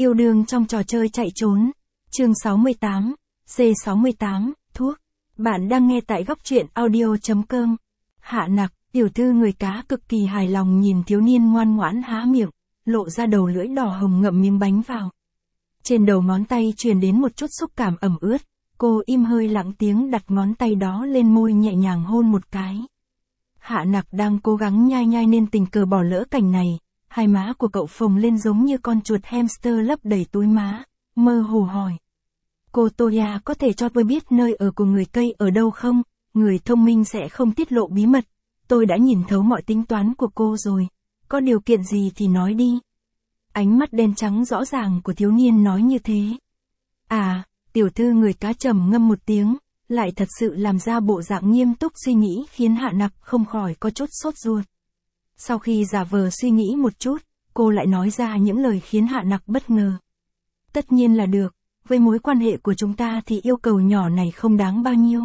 Yêu đương trong trò chơi chạy trốn. Chương 68, C68, thuốc. Bạn đang nghe tại góc truyện audio.com. Hạ Nặc, tiểu thư người cá cực kỳ hài lòng nhìn thiếu niên ngoan ngoãn há miệng, lộ ra đầu lưỡi đỏ hồng ngậm miếng bánh vào. Trên đầu ngón tay truyền đến một chút xúc cảm ẩm ướt, cô im hơi lặng tiếng đặt ngón tay đó lên môi nhẹ nhàng hôn một cái. Hạ Nặc đang cố gắng nhai nhai nên tình cờ bỏ lỡ cảnh này, hai má của cậu phồng lên giống như con chuột hamster lấp đầy túi má, mơ hồ hỏi. Cô Toya có thể cho tôi biết nơi ở của người cây ở đâu không? Người thông minh sẽ không tiết lộ bí mật, tôi đã nhìn thấu mọi tính toán của cô rồi, có điều kiện gì thì nói đi. Ánh mắt đen trắng rõ ràng của thiếu niên nói như thế. À, tiểu thư người cá trầm ngâm một tiếng, lại thật sự làm ra bộ dạng nghiêm túc suy nghĩ khiến Hạ Nặc không khỏi có chút sốt ruột. Sau khi giả vờ suy nghĩ một chút, cô lại nói ra những lời khiến Hạ Nặc bất ngờ. Tất nhiên là được, với mối quan hệ của chúng ta thì yêu cầu nhỏ này không đáng bao nhiêu.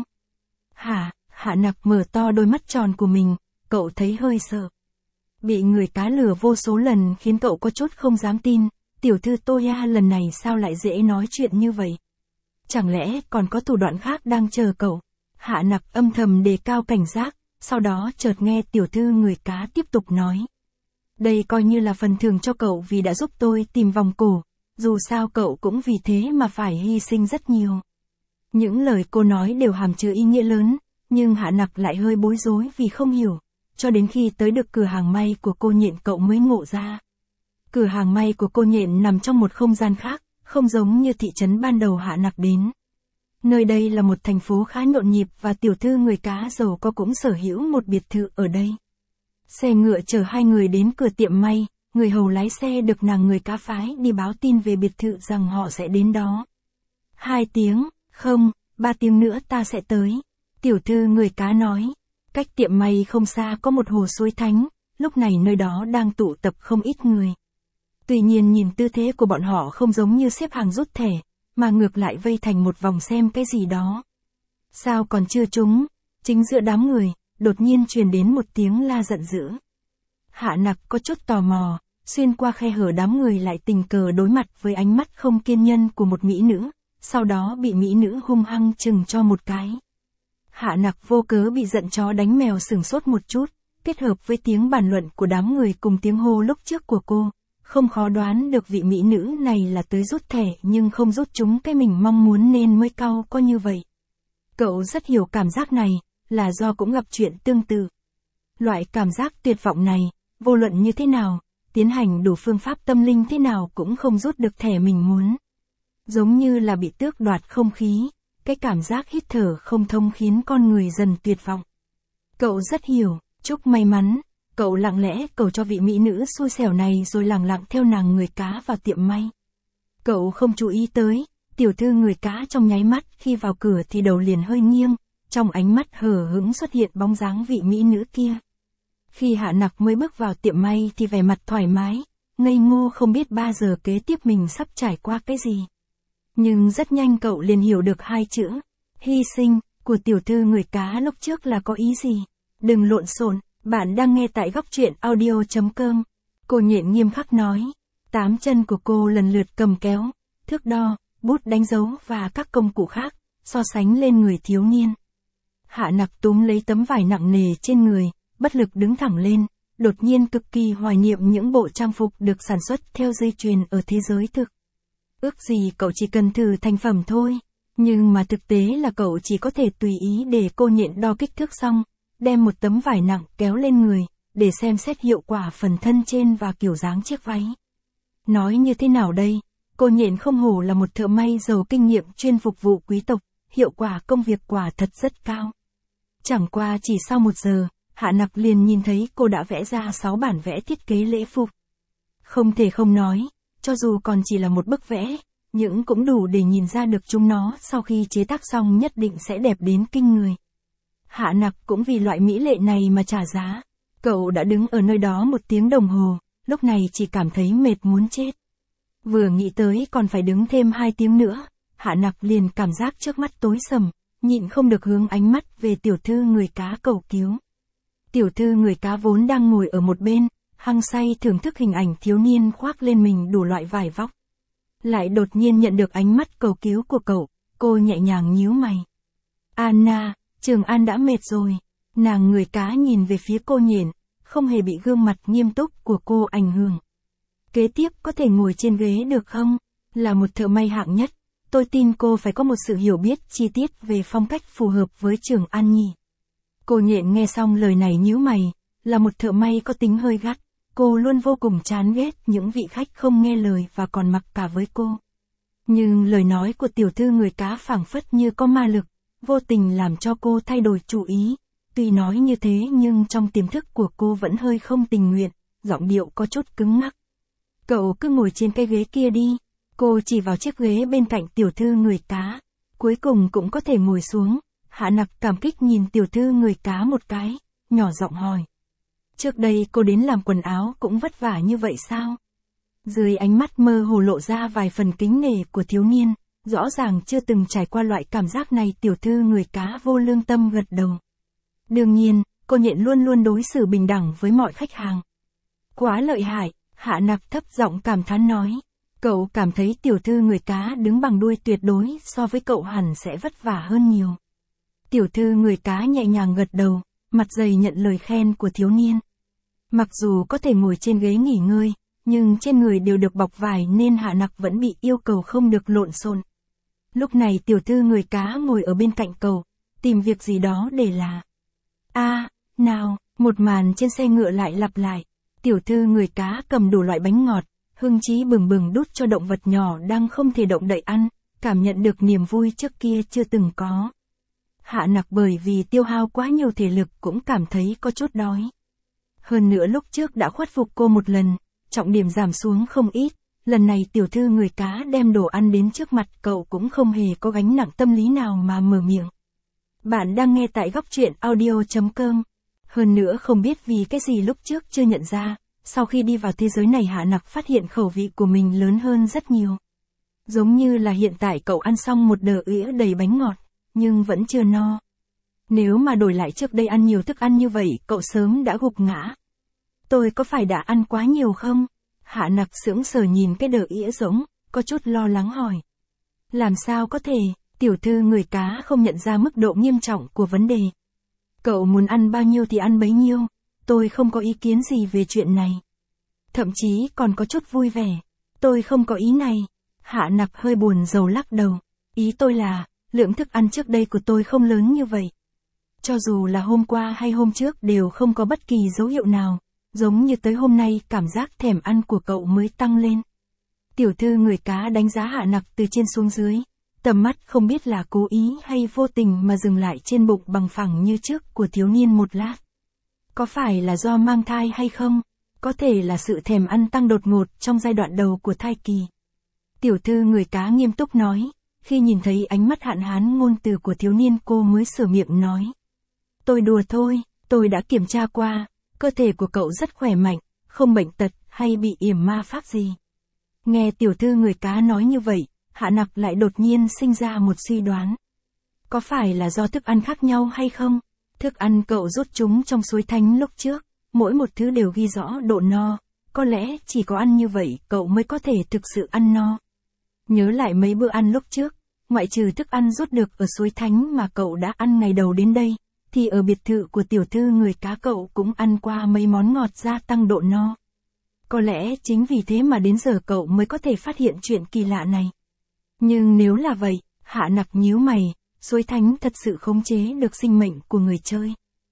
Hạ Nặc mở to đôi mắt tròn của mình, cậu thấy hơi sợ. Bị người cá lừa vô số lần khiến cậu có chút không dám tin, tiểu thư Toya lần này sao lại dễ nói chuyện như vậy? Chẳng lẽ còn có thủ đoạn khác đang chờ cậu? Hạ Nặc âm thầm đề cao cảnh giác, sau đó chợt nghe tiểu thư người cá tiếp tục nói. Đây coi như là phần thưởng cho cậu vì đã giúp tôi tìm vòng cổ, dù sao cậu cũng vì thế mà phải hy sinh rất nhiều. Những lời cô nói đều hàm chứa ý nghĩa lớn, nhưng Hạ Nặc lại hơi bối rối vì không hiểu, cho đến khi tới được cửa hàng may của cô Nhện cậu mới ngộ ra. Cửa hàng may của cô Nhện nằm trong một không gian khác, không giống như thị trấn ban đầu Hạ Nặc đến. Nơi đây là một thành phố khá nhộn nhịp và tiểu thư người cá giàu có cũng sở hữu một biệt thự ở đây. Xe ngựa chở hai người đến cửa tiệm may, người hầu lái xe được nàng người cá phái đi báo tin về biệt thự rằng họ sẽ đến đó. 2 tiếng, không, 3 tiếng nữa ta sẽ tới. Tiểu thư người cá nói. Cách tiệm may không xa có một hồ suối thánh, lúc này nơi đó đang tụ tập không ít người. Tuy nhiên nhìn tư thế của bọn họ không giống như xếp hàng rút thẻ, mà ngược lại vây thành một vòng xem cái gì đó. Sao còn chưa trúng? Chính giữa đám người, đột nhiên truyền đến một tiếng la giận dữ. Hạ Nặc có chút tò mò, xuyên qua khe hở đám người lại tình cờ đối mặt với ánh mắt không kiên nhẫn của một mỹ nữ, sau đó bị mỹ nữ hung hăng chừng cho một cái. Hạ Nặc vô cớ bị giận chó đánh mèo sửng sốt một chút, kết hợp với tiếng bàn luận của đám người cùng tiếng hô lúc trước của cô, không khó đoán được vị mỹ nữ này là tới rút thẻ nhưng không rút chúng cái mình mong muốn nên mới cau có như vậy. Cậu rất hiểu cảm giác này, là do cũng gặp chuyện tương tự. Loại cảm giác tuyệt vọng này, vô luận như thế nào, tiến hành đủ phương pháp tâm linh thế nào cũng không rút được thẻ mình muốn. Giống như là bị tước đoạt không khí, cái cảm giác hít thở không thông khiến con người dần tuyệt vọng. Cậu rất hiểu, chúc may mắn, cậu lặng lẽ cầu cho vị mỹ nữ xui xẻo này rồi lẳng lặng theo nàng người cá vào tiệm may. Cậu không chú ý tới, tiểu thư người cá trong nháy mắt khi vào cửa thì đầu liền hơi nghiêng, trong ánh mắt hờ hững xuất hiện bóng dáng vị mỹ nữ kia. Khi Hạ Nặc mới bước vào tiệm may thì vẻ mặt thoải mái, ngây ngô không biết 3 giờ kế tiếp mình sắp trải qua cái gì. Nhưng rất nhanh cậu liền hiểu được 2 chữ, hy sinh, của tiểu thư người cá lúc trước là có ý gì. Đừng lộn xộn, bạn đang nghe tại góc truyện audio.com. Cô Nhện nghiêm khắc nói. 8 chân của cô lần lượt cầm kéo, thước đo, bút đánh dấu và các công cụ khác, so sánh lên người thiếu niên. Hạ Nặc túm lấy tấm vải nặng nề trên người, bất lực đứng thẳng lên, đột nhiên cực kỳ hoài niệm những bộ trang phục được sản xuất theo dây chuyền ở thế giới thực. Ước gì cậu chỉ cần thử thành phẩm thôi, nhưng mà thực tế là cậu chỉ có thể tùy ý để cô Nhện đo kích thước xong, đem một tấm vải nặng kéo lên người, để xem xét hiệu quả phần thân trên và kiểu dáng chiếc váy. Nói như thế nào đây, cô Nhện không hổ là một thợ may giàu kinh nghiệm chuyên phục vụ quý tộc, hiệu quả công việc quả thật rất cao. Chẳng qua chỉ sau 1 giờ, Hạ Nặc liền nhìn thấy cô đã vẽ ra 6 bản vẽ thiết kế lễ phục. Không thể không nói, cho dù còn chỉ là một bức vẽ, nhưng cũng đủ để nhìn ra được chúng nó sau khi chế tác xong nhất định sẽ đẹp đến kinh người. Hạ Nặc cũng vì loại mỹ lệ này mà trả giá. Cậu đã đứng ở nơi đó 1 tiếng đồng hồ, lúc này chỉ cảm thấy mệt muốn chết. Vừa nghĩ tới còn phải đứng thêm 2 tiếng nữa, Hạ Nặc liền cảm giác trước mắt tối sầm, nhịn không được hướng ánh mắt về tiểu thư người cá cầu cứu. Tiểu thư người cá vốn đang ngồi ở một bên, hăng say thưởng thức hình ảnh thiếu niên khoác lên mình đủ loại vải vóc. lại đột nhiên nhận được ánh mắt cầu cứu của cậu, cô nhẹ nhàng nhíu mày. Anna, Trường An đã mệt rồi. Nàng người cá nhìn về phía cô nhện, không hề bị gương mặt nghiêm túc của cô ảnh hưởng. Kế tiếp có thể ngồi trên ghế được không? Là một thợ may hạng nhất, tôi tin cô phải có một sự hiểu biết chi tiết về phong cách phù hợp với Trường An nhỉ. Cô nhện nghe xong lời này nhíu mày, là một thợ may có tính hơi gắt, cô luôn vô cùng chán ghét những vị khách không nghe lời và còn mặc cả với cô. Nhưng lời nói của tiểu thư người cá phảng phất như có ma lực, vô tình làm cho cô thay đổi chủ ý. Tuy nói như thế nhưng trong tiềm thức của cô vẫn hơi không tình nguyện, giọng điệu có chút cứng ngắc. Cậu cứ ngồi trên cái ghế kia đi. Cô chỉ vào chiếc ghế bên cạnh tiểu thư người cá. Cuối cùng cũng có thể ngồi xuống. Hạ Nặc cảm kích nhìn tiểu thư người cá một cái, nhỏ giọng hỏi. Trước đây cô đến làm quần áo cũng vất vả như vậy sao? Dưới ánh mắt mơ hồ lộ ra vài phần kính nể của thiếu niên, rõ ràng chưa từng trải qua loại cảm giác này. Tiểu thư người cá vô lương tâm gật đầu. Đương nhiên, cô nhện luôn luôn đối xử bình đẳng với mọi khách hàng. Quá lợi hại, Hạ Nặc thấp giọng cảm thán nói. Cậu cảm thấy tiểu thư người cá đứng bằng đuôi tuyệt đối so với cậu hẳn sẽ vất vả hơn nhiều. Tiểu thư người cá nhẹ nhàng gật đầu, mặt dày nhận lời khen của thiếu niên. Mặc dù có thể ngồi trên ghế nghỉ ngơi, nhưng trên người đều được bọc vải nên Hạ Nặc vẫn bị yêu cầu không được lộn xộn. Lúc này tiểu thư người cá ngồi ở bên cạnh cậu, tìm việc gì đó để làm. Nào, một màn trên xe ngựa lại lặp lại. Tiểu thư người cá cầm đủ loại bánh ngọt, hưng trí bừng bừng đút cho động vật nhỏ đang không thể động đậy ăn, cảm nhận được niềm vui trước kia chưa từng có. Hạ Nặc bởi vì tiêu hao quá nhiều thể lực cũng cảm thấy có chút đói. Hơn nữa lúc trước đã khuất phục cô một lần, trọng điểm giảm xuống không ít, lần này tiểu thư người cá đem đồ ăn đến trước mặt cậu cũng không hề có gánh nặng tâm lý nào mà mở miệng. Bạn đang nghe tại Góc Truyện Audio.com. Hơn nữa không biết vì cái gì lúc trước chưa nhận ra, sau khi đi vào thế giới này Hạ Nặc phát hiện khẩu vị của mình lớn hơn rất nhiều. Giống như là hiện tại cậu ăn xong một đờ ĩa đầy bánh ngọt, nhưng vẫn chưa no. Nếu mà đổi lại trước đây ăn nhiều thức ăn như vậy cậu sớm đã gục ngã. Tôi có phải đã ăn quá nhiều không? Hạ Nặc sững sờ nhìn cái đờ ĩa rỗng, có chút lo lắng hỏi. Làm sao có thể? Tiểu thư người cá không nhận ra mức độ nghiêm trọng của vấn đề. Cậu muốn ăn bao nhiêu thì ăn bấy nhiêu, tôi không có ý kiến gì về chuyện này. Thậm chí còn có chút vui vẻ. Tôi không có ý này. Hạ Nặc hơi buồn rầu lắc đầu. Ý tôi là, lượng thức ăn trước đây của tôi không lớn như vậy. Cho dù là hôm qua hay hôm trước đều không có bất kỳ dấu hiệu nào, giống như tới hôm nay cảm giác thèm ăn của cậu mới tăng lên. Tiểu thư người cá đánh giá Hạ Nặc từ trên xuống dưới. Tầm mắt không biết là cố ý hay vô tình mà dừng lại trên bụng bằng phẳng như trước của thiếu niên một lát. Có phải là do mang thai hay không? Có thể là sự thèm ăn tăng đột ngột trong giai đoạn đầu của thai kỳ. Tiểu thư người cá nghiêm túc nói, khi nhìn thấy ánh mắt hạn hán ngôn từ của thiếu niên cô mới sửa miệng nói. Tôi đùa thôi, tôi đã kiểm tra qua, cơ thể của cậu rất khỏe mạnh, không bệnh tật hay bị yểm ma pháp gì. Nghe tiểu thư người cá nói như vậy, Hạ Nặc lại đột nhiên sinh ra một suy đoán. Có phải là do thức ăn khác nhau hay không? Thức ăn cậu rút chúng trong suối thánh lúc trước, mỗi một thứ đều ghi rõ độ no, có lẽ chỉ có ăn như vậy cậu mới có thể thực sự ăn no. Nhớ lại mấy bữa ăn lúc trước, ngoại trừ thức ăn rút được ở suối thánh mà cậu đã ăn ngày đầu đến đây, thì ở biệt thự của tiểu thư người cá cậu cũng ăn qua mấy món ngọt gia tăng độ no. Có lẽ chính vì thế mà đến giờ cậu mới có thể phát hiện chuyện kỳ lạ này. Nhưng nếu là vậy, Hạ Nặc nhíu mày, suối thánh thật sự khống chế được sinh mệnh của người chơi.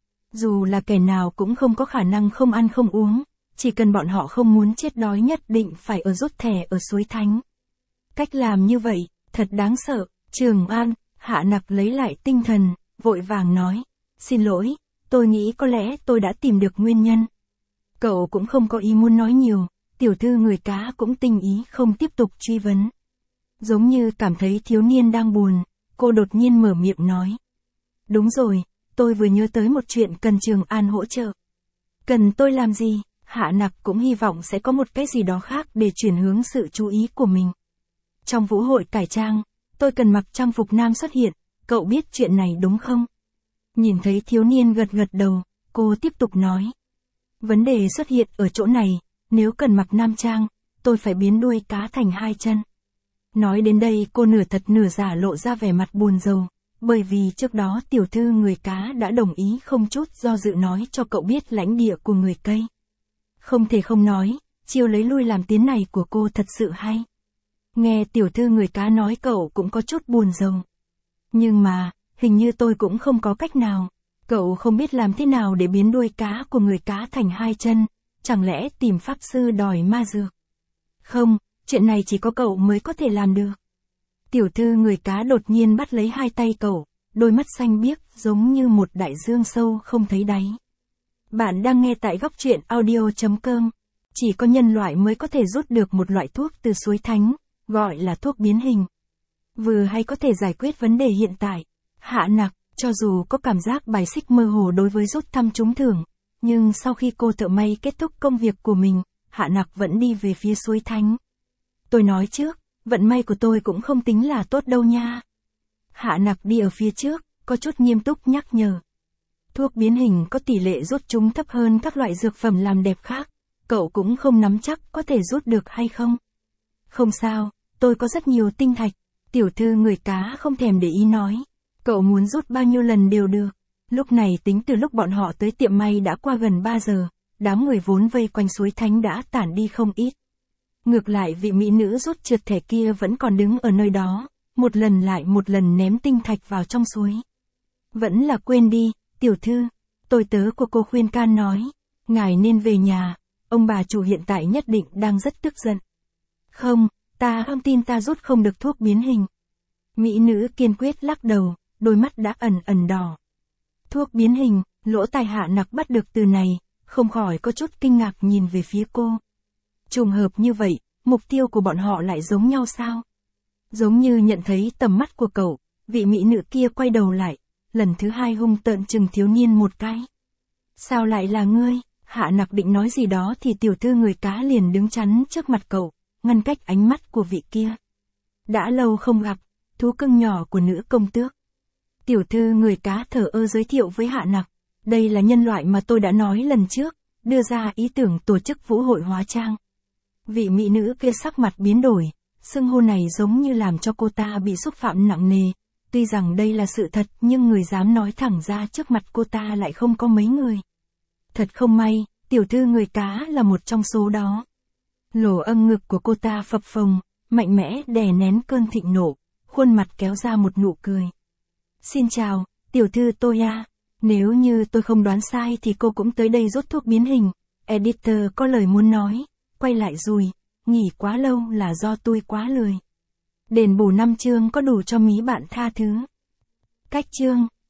Dù là kẻ nào cũng không có khả năng không ăn không uống, chỉ cần bọn họ không muốn chết đói nhất định phải ở rút thẻ ở suối thánh. Cách làm như vậy, thật đáng sợ. Trường An, Hạ Nặc lấy lại tinh thần, vội vàng nói. Xin lỗi, tôi nghĩ có lẽ tôi đã tìm được nguyên nhân. Cậu cũng không có ý muốn nói nhiều, tiểu thư người cá cũng tinh ý không tiếp tục truy vấn. Giống như cảm thấy thiếu niên đang buồn, cô đột nhiên mở miệng nói. Đúng rồi, tôi vừa nhớ tới một chuyện cần Trường An hỗ trợ. Cần tôi làm gì? Hạ Nặc cũng hy vọng sẽ có một cái gì đó khác để chuyển hướng sự chú ý của mình. Trong vũ hội cải trang, tôi cần mặc trang phục nam xuất hiện, cậu biết chuyện này đúng không? Nhìn thấy thiếu niên gật gật đầu, cô tiếp tục nói. Vấn đề xuất hiện ở chỗ này, nếu cần mặc nam trang, tôi phải biến đuôi cá thành hai chân. Nói đến đây cô nửa thật nửa giả lộ ra vẻ mặt buồn rầu, bởi vì trước đó tiểu thư người cá đã đồng ý không chút do dự nói cho cậu biết lãnh địa của người Cây. Không thể không nói, chiêu lấy lui làm tiến này của cô thật sự hay. Nghe tiểu thư người cá nói cậu cũng có chút buồn rầu. Nhưng mà, hình như tôi cũng không có cách nào. Cậu không biết làm thế nào để biến đuôi cá của người cá thành hai chân, chẳng lẽ tìm pháp sư đòi ma dược? Không, chuyện này chỉ có cậu mới có thể làm được. Tiểu thư người cá đột nhiên bắt lấy hai tay cậu, đôi mắt xanh biếc giống như một đại dương sâu không thấy đáy. Bạn đang nghe tại góc truyện audio.com. Chỉ có nhân loại mới có thể rút được một loại thuốc từ suối thánh, gọi là thuốc biến hình. Vừa hay có thể giải quyết vấn đề hiện tại. Hạ Nặc, cho dù có cảm giác bài xích mơ hồ đối với rút thăm trúng thưởng, nhưng sau khi cô thợ may kết thúc công việc của mình, Hạ Nặc vẫn đi về phía suối thánh. Tôi nói trước, vận may của tôi cũng không tính là tốt đâu nha. Hạ Nặc đi ở phía trước, có chút nghiêm túc nhắc nhở. Thuốc biến hình có tỷ lệ rút chúng thấp hơn các loại dược phẩm làm đẹp khác, cậu cũng không nắm chắc có thể rút được hay không. Không sao, tôi có rất nhiều tinh thạch, tiểu thư người cá không thèm để ý nói. Cậu muốn rút bao nhiêu lần đều được. Lúc này tính từ lúc bọn họ tới tiệm may đã qua gần 3 giờ, đám người vốn vây quanh suối thánh đã tản đi không ít. Ngược lại vị mỹ nữ rút trượt thẻ kia vẫn còn đứng ở nơi đó, một lần lại một lần ném tinh thạch vào trong suối. Vẫn là quên đi, tiểu thư, tôi tớ của cô khuyên can nói, ngài nên về nhà, ông bà chủ hiện tại nhất định đang rất tức giận. Không, ta không tin ta rút không được thuốc biến hình. Mỹ nữ kiên quyết lắc đầu, đôi mắt đã ẩn ẩn đỏ. Thuốc biến hình, lỗ tai Hạ Nặc bắt được từ này, không khỏi có chút kinh ngạc nhìn về phía cô. Trùng hợp như vậy, mục tiêu của bọn họ lại giống nhau sao? Giống như nhận thấy tầm mắt của cậu, vị mỹ nữ kia quay đầu lại, lần thứ hai hung tợn chừng thiếu niên một cái. Sao lại là ngươi? Hạ Nặc định nói gì đó thì tiểu thư người cá liền đứng chắn trước mặt cậu, ngăn cách ánh mắt của vị kia. Đã lâu không gặp, thú cưng nhỏ của nữ công tước. Tiểu thư người cá thở ơ giới thiệu với Hạ Nặc, đây là nhân loại mà tôi đã nói lần trước, đưa ra ý tưởng tổ chức vũ hội hóa trang. Vị mỹ nữ kia sắc mặt biến đổi, xưng hô này giống như làm cho cô ta bị xúc phạm nặng nề, tuy rằng đây là sự thật nhưng người dám nói thẳng ra trước mặt cô ta lại không có mấy người. Thật không may, tiểu thư người cá là một trong số đó. Lỗ âm ngực của cô ta phập phồng, mạnh mẽ đè nén cơn thịnh nộ, khuôn mặt kéo ra một nụ cười. Xin chào, tiểu thư tôi à. Nếu như tôi không đoán sai thì cô cũng tới đây rút thuốc biến hình. Editor có lời muốn nói, quay lại rồi, nghỉ quá lâu là do tôi quá lười. Đền bù 5 chương có đủ cho mí bạn tha thứ. Cách chương